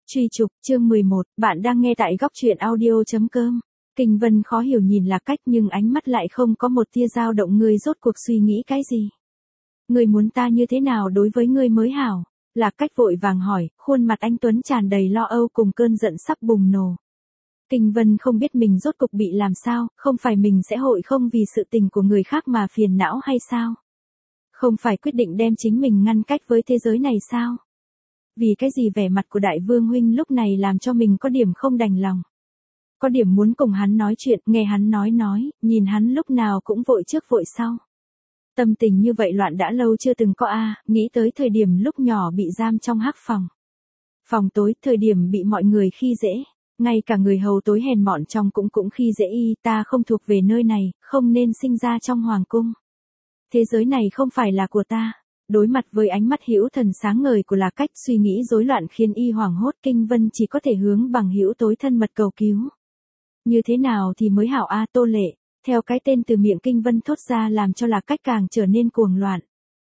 Truy trục, chương 11, bạn đang nghe tại góc truyện audio.com. Kinh Vân khó hiểu nhìn Lạc Cách nhưng ánh mắt lại không có một tia dao động. Ngươi rốt cuộc suy nghĩ cái gì? Ngươi muốn ta như thế nào đối với ngươi mới hảo? Lạc Cách vội vàng hỏi, khuôn mặt anh tuấn tràn đầy lo âu cùng cơn giận sắp bùng nổ. Kinh Vân không biết mình rốt cục bị làm sao, không phải mình sẽ hội không vì sự tình của người khác mà phiền não hay sao? Không phải quyết định đem chính mình ngăn cách với thế giới này sao? Vì cái gì vẻ mặt của đại vương huynh lúc này làm cho mình có điểm không đành lòng. Có điểm muốn cùng hắn nói chuyện, nghe hắn nói, nhìn hắn lúc nào cũng vội trước vội sau. Tâm tình như vậy loạn đã lâu chưa từng có nghĩ tới thời điểm lúc nhỏ bị giam trong hắc phòng. Phòng tối, thời điểm bị mọi người khi dễ, ngay cả người hầu tối hèn mọn trong cũng khi dễ ta không thuộc về nơi này, không nên sinh ra trong hoàng cung. Thế giới này không phải là của ta. Đối mặt với ánh mắt hữu thần sáng ngời của Lạc Cách, suy nghĩ rối loạn khiến y hoảng hốt. Kinh Vân chỉ có thể hướng bằng hữu tối thân mật cầu cứu. Như thế nào thì mới hảo Tô Lệ, theo cái tên từ miệng Kinh Vân thốt ra làm cho Lạc Cách càng trở nên cuồng loạn.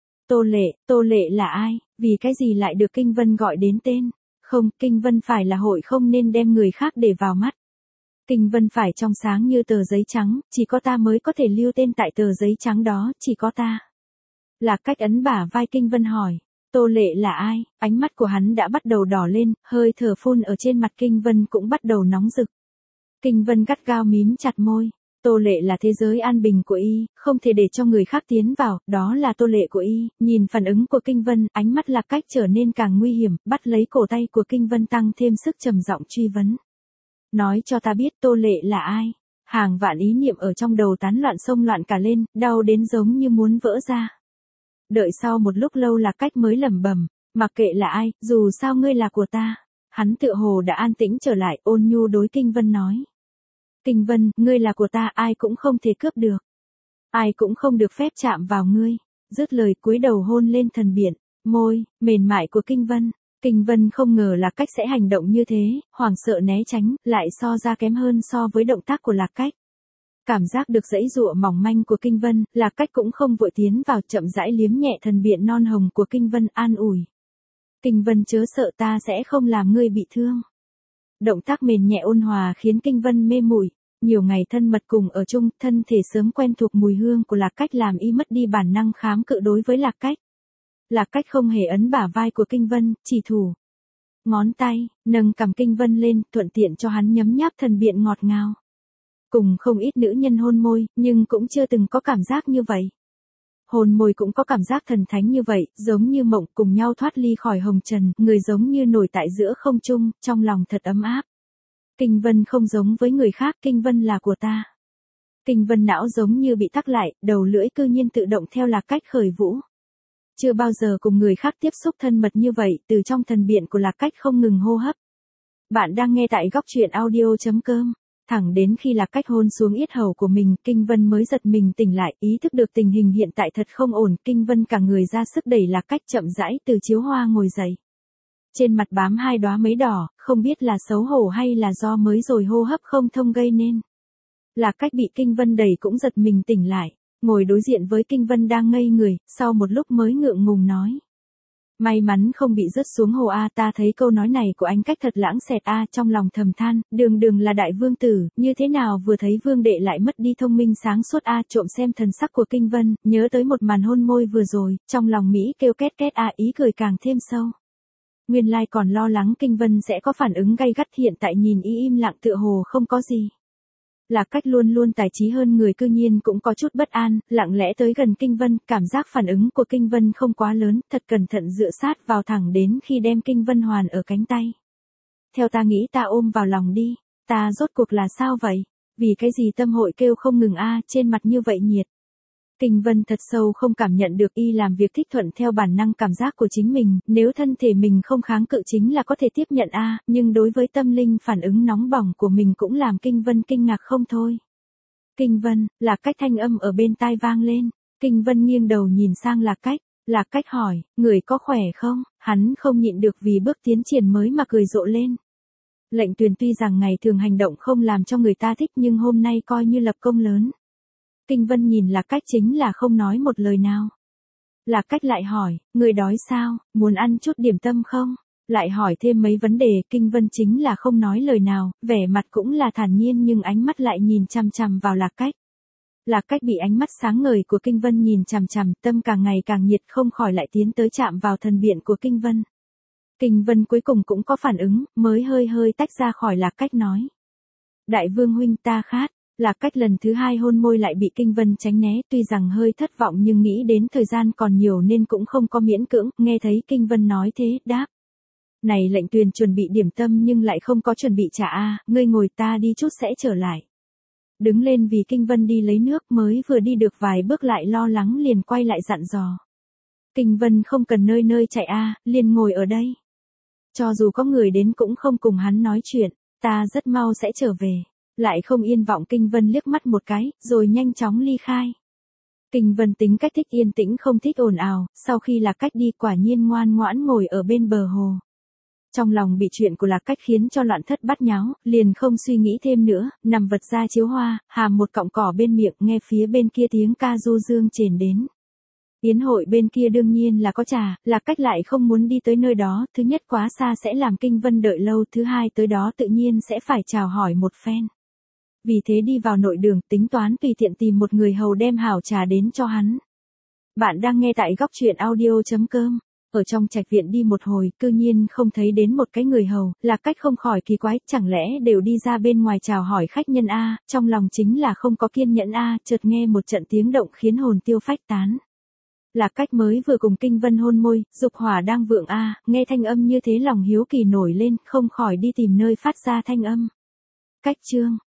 Tô Lệ là ai, vì cái gì lại được Kinh Vân gọi đến tên? Không, Kinh Vân phải là hội không nên đem người khác để vào mắt. Kinh Vân phải trong sáng như tờ giấy trắng, chỉ có ta mới có thể lưu tên tại tờ giấy trắng đó, chỉ có ta. Lạc Cách ấn bả vai Kinh Vân hỏi, Tô Lệ là ai? Ánh mắt của hắn đã bắt đầu đỏ lên, hơi thở phun ở trên mặt Kinh Vân cũng bắt đầu nóng rực. Kinh Vân gắt gao mím chặt môi, Tô Lệ là thế giới an bình của y, không thể để cho người khác tiến vào, đó là Tô Lệ của y. Nhìn phản ứng của Kinh Vân, ánh mắt Lạc Cách trở nên càng nguy hiểm, bắt lấy cổ tay của Kinh Vân tăng thêm sức trầm giọng truy vấn. Nói cho ta biết Tô Lệ là ai? Hàng vạn ý niệm ở trong đầu tán loạn xông loạn cả lên, đau đến giống như muốn vỡ ra. Đợi sau một lúc lâu Lạc Cách mới lẩm bẩm, mặc kệ là ai, dù sao ngươi là của ta. Hắn tựa hồ đã an tĩnh trở lại, ôn nhu đối Kinh Vân nói. Kinh Vân, ngươi là của ta, ai cũng không thể cướp được. Ai cũng không được phép chạm vào ngươi. Dứt lời cúi đầu hôn lên thần biển, môi, mềm mại của Kinh Vân. Kinh Vân không ngờ Lạc Cách sẽ hành động như thế, hoảng sợ né tránh, lại so ra kém hơn so với động tác của Lạc Cách. Cảm giác được dãy dụa mỏng manh của Kinh Vân, Lạc Cách cũng không vội tiến vào, chậm rãi liếm nhẹ thần biện non hồng của Kinh Vân, an ủi. Kinh Vân chớ sợ, ta sẽ không làm ngươi bị thương. Động tác mềm nhẹ ôn hòa khiến Kinh Vân mê muội. Nhiều ngày thân mật cùng ở chung, thân thể sớm quen thuộc mùi hương của Lạc Cách làm y mất đi bản năng kháng cự đối với Lạc Cách. Lạc Cách không hề ấn bả vai của Kinh Vân, chỉ thủ ngón tay, nâng cằm Kinh Vân lên, thuận tiện cho hắn nhấm nháp thần biện ngọt ngào. Cùng không ít nữ nhân hôn môi, nhưng cũng chưa từng có cảm giác như vậy. Hôn môi cũng có cảm giác thần thánh như vậy, giống như mộng, cùng nhau thoát ly khỏi hồng trần, người giống như nổi tại giữa không trung, trong lòng thật ấm áp. Kinh Vân không giống với người khác, Kinh Vân là của ta. Kinh Vân não giống như bị tắc lại, đầu lưỡi cư nhiên tự động theo Lạc Cách khởi vũ. Chưa bao giờ cùng người khác tiếp xúc thân mật như vậy, từ trong thần biện của Lạc Cách không ngừng hô hấp. Bạn đang nghe tại góc truyện audio.com. Thẳng đến khi Lạc Cách hôn xuống yết hầu của mình, Kinh Vân mới giật mình tỉnh lại, ý thức được tình hình hiện tại thật không ổn. Kinh Vân cả người ra sức đẩy Lạc Cách chậm rãi từ chiếu hoa ngồi dậy. Trên mặt bám hai đóa mấy đỏ, không biết là xấu hổ hay là do mới rồi hô hấp không thông gây nên. Lạc Cách bị Kinh Vân đẩy cũng giật mình tỉnh lại, ngồi đối diện với Kinh Vân đang ngây người, sau một lúc mới ngượng ngùng nói. May mắn không bị rớt xuống hồ ta thấy câu nói này của anh Cách thật lãng xẹt trong lòng thầm than, đường là đại vương tử, như thế nào vừa thấy vương đệ lại mất đi thông minh sáng suốt trộm xem thần sắc của Kinh Vân, nhớ tới một màn hôn môi vừa rồi, trong lòng Mỹ kêu két két ý cười càng thêm sâu. Nguyên lai còn lo lắng Kinh Vân sẽ có phản ứng gay gắt, hiện tại nhìn y im lặng tựa hồ không có gì. Lạc Cách luôn luôn tài trí hơn người cư nhiên cũng có chút bất an, lặng lẽ tới gần Kinh Vân, cảm giác phản ứng của Kinh Vân không quá lớn, thật cẩn thận dựa sát vào thẳng đến khi đem Kinh Vân hoàn ở cánh tay. Theo ta nghĩ ta ôm vào lòng đi, ta rốt cuộc là sao vậy? Vì cái gì tâm hội kêu không ngừng trên mặt như vậy nhiệt. Kinh Vân thật sâu không cảm nhận được y làm việc thích thuận theo bản năng cảm giác của chính mình, nếu thân thể mình không kháng cự chính là có thể tiếp nhận nhưng đối với tâm linh phản ứng nóng bỏng của mình cũng làm Kinh Vân kinh ngạc không thôi. Kinh Vân, Lạc Cách thanh âm ở bên tai vang lên, Kinh Vân nghiêng đầu nhìn sang Lạc Cách hỏi, người có khỏe không? Hắn không nhịn được vì bước tiến triển mới mà cười rộ lên. Lệnh Tuyền tuy rằng ngày thường hành động không làm cho người ta thích nhưng hôm nay coi như lập công lớn. Kinh Vân nhìn Lạc Cách chính là không nói một lời nào. Lạc Cách lại hỏi, người đói sao, muốn ăn chút điểm tâm không? Lại hỏi thêm mấy vấn đề, Kinh Vân chính là không nói lời nào, vẻ mặt cũng là thản nhiên nhưng ánh mắt lại nhìn chằm chằm vào Lạc Cách. Lạc Cách bị ánh mắt sáng ngời của Kinh Vân nhìn chằm chằm, tâm càng ngày càng nhiệt không khỏi lại tiến tới chạm vào thần biện của Kinh Vân. Kinh Vân cuối cùng cũng có phản ứng, mới hơi hơi tách ra khỏi Lạc Cách nói. Đại vương huynh ta khát. Lạc Cách lần thứ hai hôn môi lại bị Kinh Vân tránh né, tuy rằng hơi thất vọng nhưng nghĩ đến thời gian còn nhiều nên cũng không có miễn cưỡng, nghe thấy Kinh Vân nói thế, đáp. Này lệnh Tuyền chuẩn bị điểm tâm nhưng lại không có chuẩn bị trà ngươi ngồi ta đi chút sẽ trở lại. Đứng lên vì Kinh Vân đi lấy nước mới vừa đi được vài bước lại lo lắng liền quay lại dặn dò. Kinh Vân không cần nơi nơi chạy liền ngồi ở đây. Cho dù có người đến cũng không cùng hắn nói chuyện, ta rất mau sẽ trở về. Lại không yên vọng Kinh Vân liếc mắt một cái, rồi nhanh chóng ly khai. Kinh Vân tính cách thích yên tĩnh không thích ồn ào, sau khi Lạc Cách đi quả nhiên ngoan ngoãn ngồi ở bên bờ hồ. Trong lòng bị chuyện của Lạc Cách khiến cho loạn thất bát nháo, liền không suy nghĩ thêm nữa, nằm vật ra chiếu hoa, hàm một cọng cỏ bên miệng nghe phía bên kia tiếng ca du dương chền đến. Yến hội bên kia đương nhiên là có trà, Lạc Cách lại không muốn đi tới nơi đó, thứ nhất quá xa sẽ làm Kinh Vân đợi lâu, thứ hai tới đó tự nhiên sẽ phải chào hỏi một phen. Vì thế đi vào nội đường, tính toán tùy tiện tìm một người hầu đem hảo trà đến cho hắn. Bạn đang nghe tại góc truyện audio.com. Ở trong trạch viện đi một hồi, cư nhiên không thấy đến một cái người hầu, Lạc Cách không khỏi kỳ quái, chẳng lẽ đều đi ra bên ngoài chào hỏi khách nhân trong lòng chính là không có kiên nhẫn chợt nghe một trận tiếng động khiến hồn tiêu phách tán. Lạc Cách mới vừa cùng Kinh Vân hôn môi, dục hỏa đang vượng nghe thanh âm như thế lòng hiếu kỳ nổi lên, không khỏi đi tìm nơi phát ra thanh âm. Cách chương